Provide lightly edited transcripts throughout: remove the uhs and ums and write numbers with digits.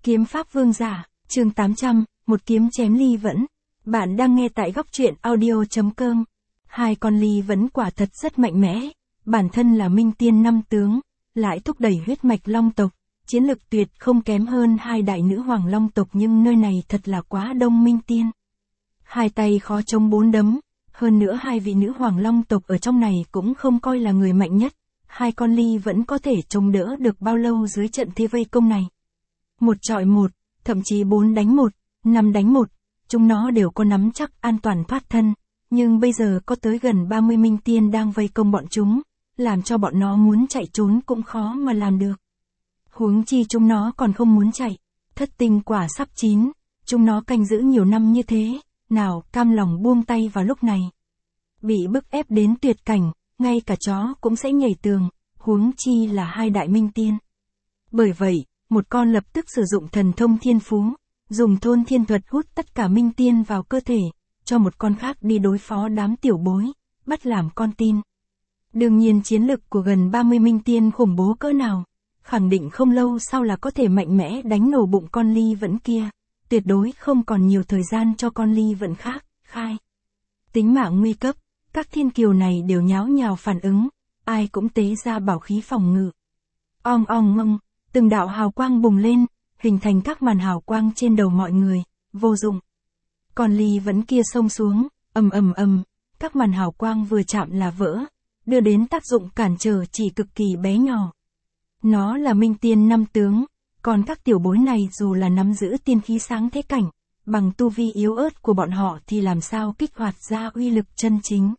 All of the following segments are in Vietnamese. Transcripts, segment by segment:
Kiếm pháp vương giả, chương 800, một kiếm chém ly vẫn. Bạn đang nghe tại góc truyện audio.com. Hai con ly vẫn quả thật rất mạnh mẽ, bản thân là minh tiên năm tướng, lại thúc đẩy huyết mạch long tộc, chiến lực tuyệt không kém hơn hai đại nữ hoàng long tộc, nhưng nơi này thật là quá đông minh tiên. Hai tay khó chống bốn đấm, hơn nữa hai vị nữ hoàng long tộc ở trong này cũng không coi là người mạnh nhất, hai con ly vẫn có thể chống đỡ được bao lâu dưới trận thế vây công này. Một chọi một, thậm chí 4 đánh 1, 5 đánh 1, chúng nó đều có nắm chắc an toàn thoát thân, nhưng bây giờ có tới gần 30 minh tiên đang vây công bọn chúng, làm cho bọn nó muốn chạy trốn cũng khó mà làm được. Huống chi chúng nó còn không muốn chạy, thất tinh quả sắp chín, chúng nó canh giữ nhiều năm như thế, nào cam lòng buông tay vào lúc này. Bị bức ép đến tuyệt cảnh, ngay cả chó cũng sẽ nhảy tường, huống chi là hai đại minh tiên. Bởi vậy, một con lập tức sử dụng thần thông thiên phú, dùng thôn thiên thuật hút tất cả minh tiên vào cơ thể, cho một con khác đi đối phó đám tiểu bối, bắt làm con tin. Đương nhiên chiến lực của gần 30 minh tiên khủng bố cỡ nào, khẳng định không lâu sau là có thể mạnh mẽ đánh nổ bụng con ly vẫn kia, tuyệt đối không còn nhiều thời gian cho con ly vẫn khác, khai. Tính mạng nguy cấp, các thiên kiều này đều nháo nhào phản ứng, ai cũng tế ra bảo khí phòng ngự. Ong ong ngông, từng đạo hào quang bùng lên, hình thành các màn hào quang trên đầu mọi người, vô dụng. Còn ly vẫn kia xông xuống, ầm ầm ầm, các màn hào quang vừa chạm là vỡ, đưa đến tác dụng cản trở chỉ cực kỳ bé nhỏ. Nó là minh tiên năm tướng, còn các tiểu bối này dù là nắm giữ tiên khí sáng thế cảnh, bằng tu vi yếu ớt của bọn họ thì làm sao kích hoạt ra uy lực chân chính.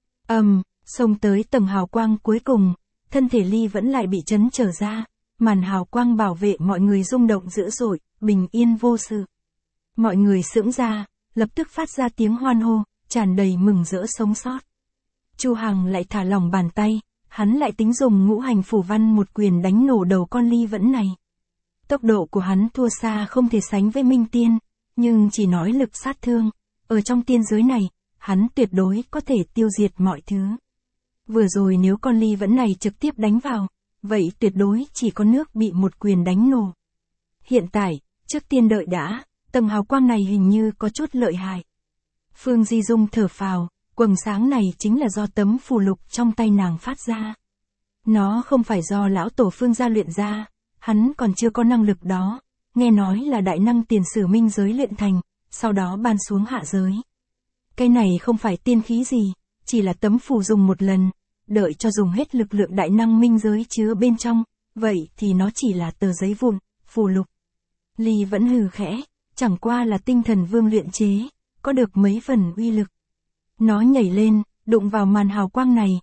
Xông tới tầng hào quang cuối cùng, thân thể ly vẫn lại bị chấn trở ra, màn hào quang bảo vệ mọi người rung động dữ dội, bình yên vô sự. Mọi người sững ra, lập tức phát ra tiếng hoan hô, tràn đầy mừng rỡ sống sót. Chu Hằng lại thả lỏng bàn tay, hắn lại tính dùng ngũ hành phủ văn một quyền đánh nổ đầu con ly vẫn này. Tốc độ của hắn thua xa không thể sánh với minh tiên, nhưng chỉ nói lực sát thương, ở trong tiên giới này, hắn tuyệt đối có thể tiêu diệt mọi thứ. Vừa rồi nếu con ly vẫn này trực tiếp đánh vào, vậy tuyệt đối chỉ có nước bị một quyền đánh nổ. Hiện tại, trước tiên đợi đã, tầng hào quang này hình như có chút lợi hại. Phương Di Dung thở phào, quầng sáng này chính là do tấm phù lục trong tay nàng phát ra. Nó không phải do lão tổ Phương gia luyện ra, hắn còn chưa có năng lực đó, nghe nói là đại năng tiền sử minh giới luyện thành, sau đó ban xuống hạ giới. Cái này không phải tiên khí gì, chỉ là tấm phù dùng một lần, đợi cho dùng hết lực lượng đại năng minh giới chứa bên trong, vậy thì nó chỉ là tờ giấy vụn, phù lục. Ly vẫn hừ khẽ, chẳng qua là tinh thần vương luyện chế, có được mấy phần uy lực. Nó nhảy lên, đụng vào màn hào quang này,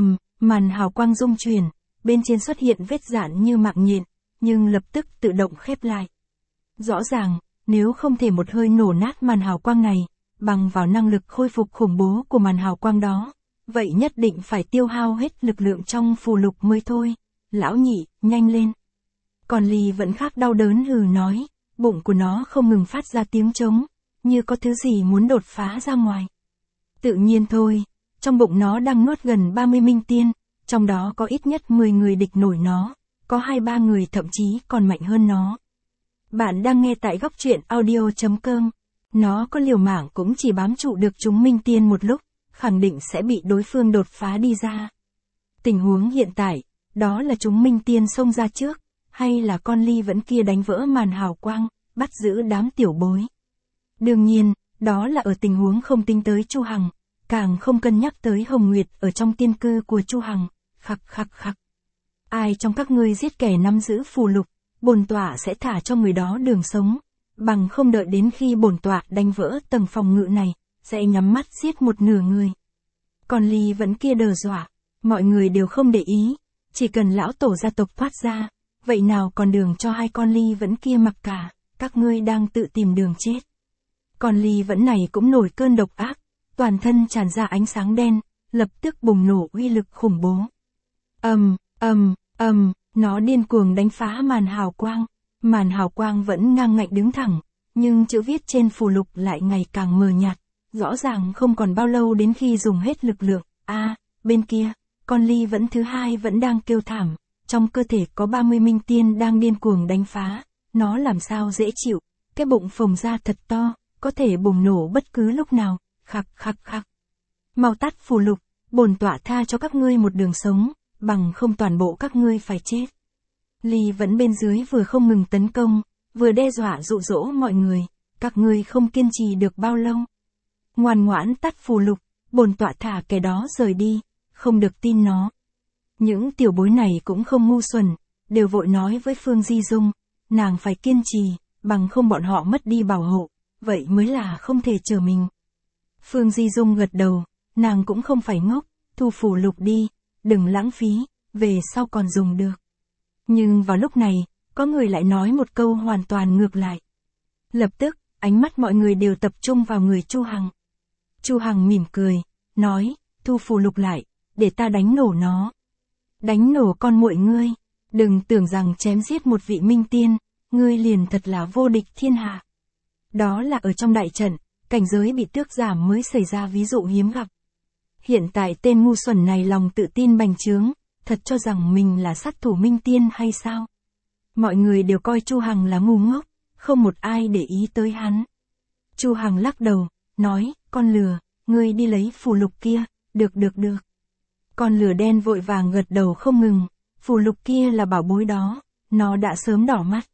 màn hào quang rung chuyển, bên trên xuất hiện vết rạn như mạng nhện, nhưng lập tức tự động khép lại. Rõ ràng, nếu không thể một hơi nổ nát màn hào quang này, bằng vào năng lực khôi phục khủng bố của màn hào quang đó, vậy nhất định phải tiêu hao hết lực lượng trong phù lục mới thôi. Lão nhị, nhanh lên. Còn ly vẫn khác đau đớn hừ nói, bụng của nó không ngừng phát ra tiếng trống, như có thứ gì muốn đột phá ra ngoài. Tự nhiên thôi, trong bụng nó đang nuốt gần 30 minh tiên, trong đó có ít nhất 10 người địch nổi nó, có 2-3 người thậm chí còn mạnh hơn nó. Bạn đang nghe tại góc truyện audio.com. Nó có liều mạng cũng chỉ bám trụ được chúng minh tiên một lúc, khẳng định sẽ bị đối phương đột phá đi ra. Tình huống hiện tại, đó là chúng minh tiên xông ra trước, hay là con ly vẫn kia đánh vỡ màn hào quang, bắt giữ đám tiểu bối. Đương nhiên, đó là ở tình huống không tính tới Chu Hằng, càng không cân nhắc tới Hồng Nguyệt ở trong tiên cư của Chu Hằng. Khặc khặc khặc. Ai trong các ngươi giết kẻ nắm giữ phù lục, bổn tọa sẽ thả cho người đó đường sống, bằng không đợi đến khi bổn tọa đánh vỡ tầng phòng ngự này, sẽ nhắm mắt giết một nửa người. Còn ly vẫn kia đờ dọa, mọi người đều không để ý, chỉ cần lão tổ gia tộc thoát ra, vậy nào còn đường cho hai con ly vẫn kia mặc cả, các ngươi đang tự tìm đường chết. Con ly vẫn này cũng nổi cơn độc ác, toàn thân tràn ra ánh sáng đen, lập tức bùng nổ uy lực khủng bố. Nó điên cuồng đánh phá màn hào quang vẫn ngang ngạnh đứng thẳng, nhưng chữ viết trên phù lục lại ngày càng mờ nhạt, rõ ràng không còn bao lâu đến khi dùng hết lực lượng. Bên kia, con ly vẫn thứ hai vẫn đang kêu thảm, trong cơ thể có 30 minh tiên đang điên cuồng đánh phá, nó làm sao dễ chịu, cái bụng phồng ra thật to, có thể bùng nổ bất cứ lúc nào, khặc khặc khặc. Mau tắt phù lục, bổn tọa tha cho các ngươi một đường sống, bằng không toàn bộ các ngươi phải chết. Ly vẫn bên dưới vừa không ngừng tấn công, vừa đe dọa dụ dỗ mọi người, các ngươi không kiên trì được bao lâu. Ngoan ngoãn tắt phù lục, bổn tọa thả kẻ đó rời đi, không được tin nó. Những tiểu bối này cũng không ngu xuẩn, đều vội nói với Phương Di Dung, nàng phải kiên trì, bằng không bọn họ mất đi bảo hộ, vậy mới là không thể chờ mình. Phương Di Dung gật đầu, nàng cũng không phải ngốc, thu phù lục đi, đừng lãng phí, về sau còn dùng được. Nhưng vào lúc này, có người lại nói một câu hoàn toàn ngược lại. Lập tức, ánh mắt mọi người đều tập trung vào người Chu Hằng. Chu Hằng mỉm cười, nói, thu phù lục lại, để ta đánh nổ nó. Đánh nổ con muội ngươi, đừng tưởng rằng chém giết một vị minh tiên, ngươi liền thật là vô địch thiên hạ. Đó là ở trong đại trận, cảnh giới bị tước giảm mới xảy ra ví dụ hiếm gặp. Hiện tại tên ngu xuẩn này lòng tự tin bành trướng, thật cho rằng mình là sát thủ minh tiên hay sao? Mọi người đều coi Chu Hằng là ngu ngốc, không một ai để ý tới hắn. Chu Hằng lắc đầu, nói, con lừa, ngươi đi lấy phù lục kia, được. Con lừa đen vội vàng gật đầu không ngừng, phù lục kia là bảo bối đó, nó đã sớm đỏ mắt.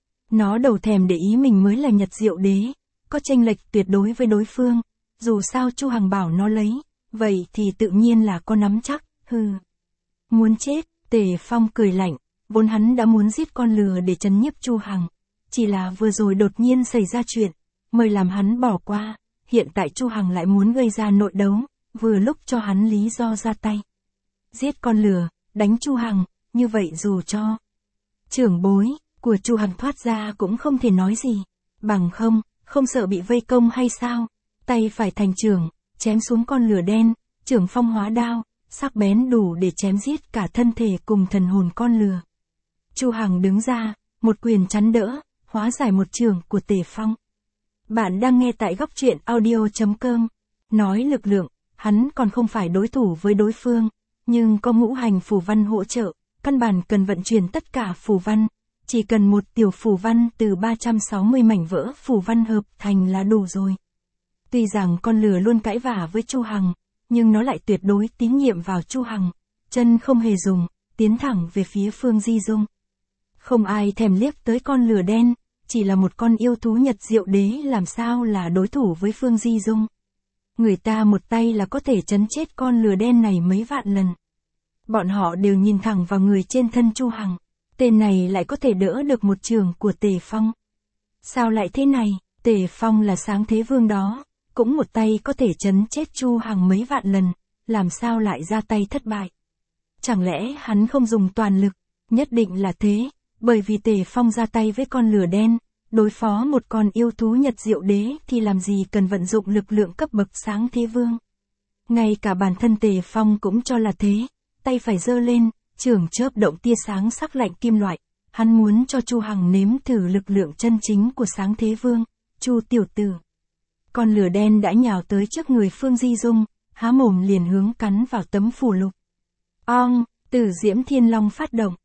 Nó đầu thèm để ý mình mới là Nhật Diệu Đế, có chênh lệch tuyệt đối với đối phương, dù sao Chu Hằng bảo nó lấy, vậy thì tự nhiên là có nắm chắc, hừ. Muốn chết, Tề Phong cười lạnh, vốn hắn đã muốn giết con lừa để trấn nhiếp Chu Hằng, chỉ là vừa rồi đột nhiên xảy ra chuyện, mới làm hắn bỏ qua, hiện tại Chu Hằng lại muốn gây ra nội đấu, vừa lúc cho hắn lý do ra tay. Giết con lừa, đánh Chu Hằng, như vậy dù cho trưởng bối của Chu Hằng thoát ra cũng không thể nói gì, bằng không sợ bị vây công hay sao? Tay phải thành trưởng, chém xuống con lừa đen, trưởng phong hóa đao, sắc bén đủ để chém giết cả thân thể cùng thần hồn con lừa. Chu Hằng đứng ra, một quyền chắn đỡ, hóa giải một trường của Tề Phong. Bạn đang nghe tại góc truyện audio.com. Nói lực lượng, hắn còn không phải đối thủ với đối phương, nhưng có ngũ hành phù văn hỗ trợ, căn bản cần vận chuyển tất cả phù văn, chỉ cần một tiểu phù văn từ 360 mảnh vỡ phù văn hợp thành là đủ rồi. Tuy rằng con lừa luôn cãi vả với Chu Hằng, nhưng nó lại tuyệt đối tín nhiệm vào Chu Hằng, chân không hề dùng, tiến thẳng về phía Phương Di Dung. Không ai thèm liếc tới con lừa đen, chỉ là một con yêu thú Nhật Diệu Đế làm sao là đối thủ với Phương Di Dung. Người ta một tay là có thể trấn chết con lừa đen này mấy vạn lần. Bọn họ đều nhìn thẳng vào người trên thân Chu Hằng, tên này lại có thể đỡ được một trường của Tề Phong. Sao lại thế này, Tề Phong là sáng thế vương đó, cũng một tay có thể trấn chết Chu Hằng mấy vạn lần, làm sao lại ra tay thất bại. Chẳng lẽ hắn không dùng toàn lực, nhất định là thế, bởi vì Tề Phong ra tay với con lừa đen, đối phó một con yêu thú Nhật Diệu Đế thì làm gì cần vận dụng lực lượng cấp bậc sáng thế vương. Ngay cả bản thân Tề Phong cũng cho là thế, tay phải giơ lên, chưởng chớp động tia sáng sắc lạnh kim loại, hắn muốn cho Chu Hằng nếm thử lực lượng chân chính của sáng thế vương. Chu tiểu tử. Con lửa đen đã nhào tới trước người Phương Di Dung, há mồm liền hướng cắn vào tấm phù lục. Ong, Tử Diễm Thiên Long phát động,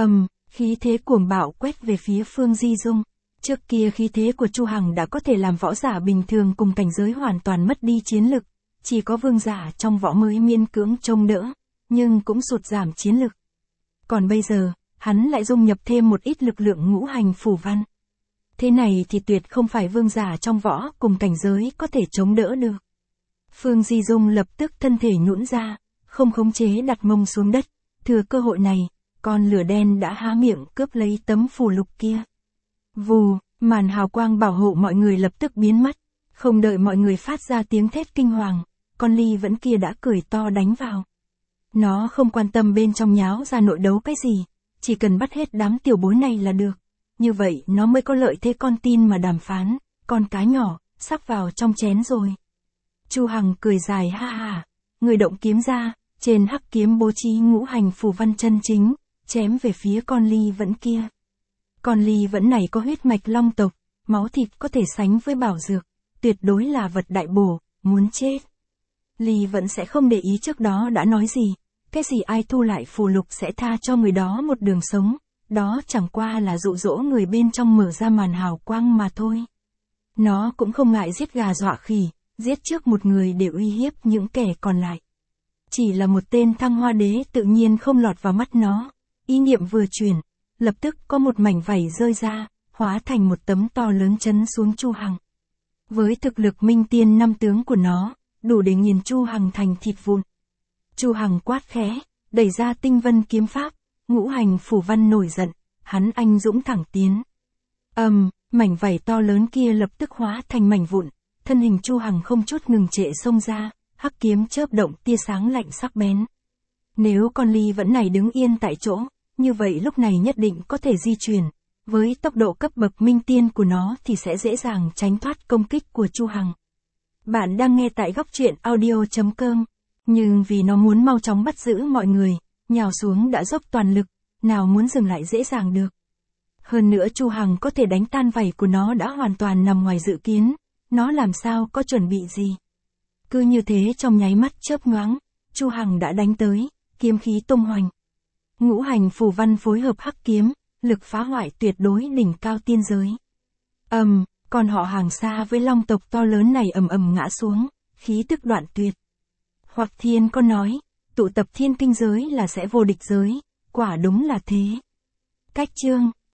khí thế cuồng bạo quét về phía Phương Di Dung. Trước kia khí thế của Chu Hằng đã có thể làm võ giả bình thường cùng cảnh giới hoàn toàn mất đi chiến lực, chỉ có vương giả trong võ mới miễn cưỡng trông đỡ, nhưng cũng sụt giảm chiến lực. Còn bây giờ, hắn lại dung nhập thêm một ít lực lượng ngũ hành phù văn. Thế này thì tuyệt không phải vương giả trong võ cùng cảnh giới có thể chống đỡ được. Phương Di Dung lập tức thân thể nhũn ra, không khống chế đặt mông xuống đất, thừa cơ hội này, con lửa đen đã há miệng cướp lấy tấm phù lục kia. Vù, màn hào quang bảo hộ mọi người lập tức biến mất, không đợi mọi người phát ra tiếng thét kinh hoàng, con ly vẫn kia đã cười to đánh vào. Nó không quan tâm bên trong nháo ra nội đấu cái gì, chỉ cần bắt hết đám tiểu bối này là được. Như vậy nó mới có lợi thế con tin mà đàm phán, con cá nhỏ, sắp vào trong chén rồi. Chu Hằng cười dài ha ha, người động kiếm ra, trên hắc kiếm bố trí ngũ hành phù văn chân chính, chém về phía con ly vẫn kia. Con ly vẫn này có huyết mạch long tộc, máu thịt có thể sánh với bảo dược, tuyệt đối là vật đại bổ, muốn chết. Ly vẫn sẽ không để ý trước đó đã nói gì, cái gì ai thu lại phù lục sẽ tha cho người đó một đường sống, đó chẳng qua là dụ dỗ người bên trong mở ra màn hào quang mà thôi. Nó cũng không ngại giết gà dọa khỉ, giết trước một người để uy hiếp những kẻ còn lại. Chỉ là một tên Thăng Hoa Đế tự nhiên không lọt vào mắt nó, ý niệm vừa chuyển, lập tức có một mảnh vảy rơi ra, hóa thành một tấm to lớn chấn xuống Chu Hằng. Với thực lực minh tiên 5 tướng của nó, đủ để nghiền Chu Hằng thành thịt vụn. Chu Hằng quát khẽ, đẩy ra tinh vân kiếm pháp, ngũ hành phủ văn nổi giận, hắn anh dũng thẳng tiến. Mảnh vảy to lớn kia lập tức hóa thành mảnh vụn, thân hình Chu Hằng không chút ngừng trệ xông ra, hắc kiếm chớp động tia sáng lạnh sắc bén. Nếu con ly vẫn này đứng yên tại chỗ, như vậy lúc này nhất định có thể di chuyển. Với tốc độ cấp bậc minh tiên của nó thì sẽ dễ dàng tránh thoát công kích của Chu Hằng. Bạn đang nghe tại góc truyện audio.com, nhưng vì nó muốn mau chóng bắt giữ mọi người, nhào xuống đã dốc toàn lực, nào muốn dừng lại dễ dàng được. Hơn nữa Chu Hằng có thể đánh tan vảy của nó đã hoàn toàn nằm ngoài dự kiến, nó làm sao có chuẩn bị gì. Cứ như thế trong nháy mắt chớp nhoáng, Chu Hằng đã đánh tới, kiếm khí tung hoành. Ngũ hành phù văn phối hợp hắc kiếm, lực phá hoại tuyệt đối đỉnh cao tiên giới. Còn họ Hàng xa với long tộc to lớn này ầm ngã xuống, khí tức đoạn tuyệt. Hoặc Thiên có nói, tụ tập thiên kinh giới là sẽ vô địch giới, quả đúng là thế. Cách chương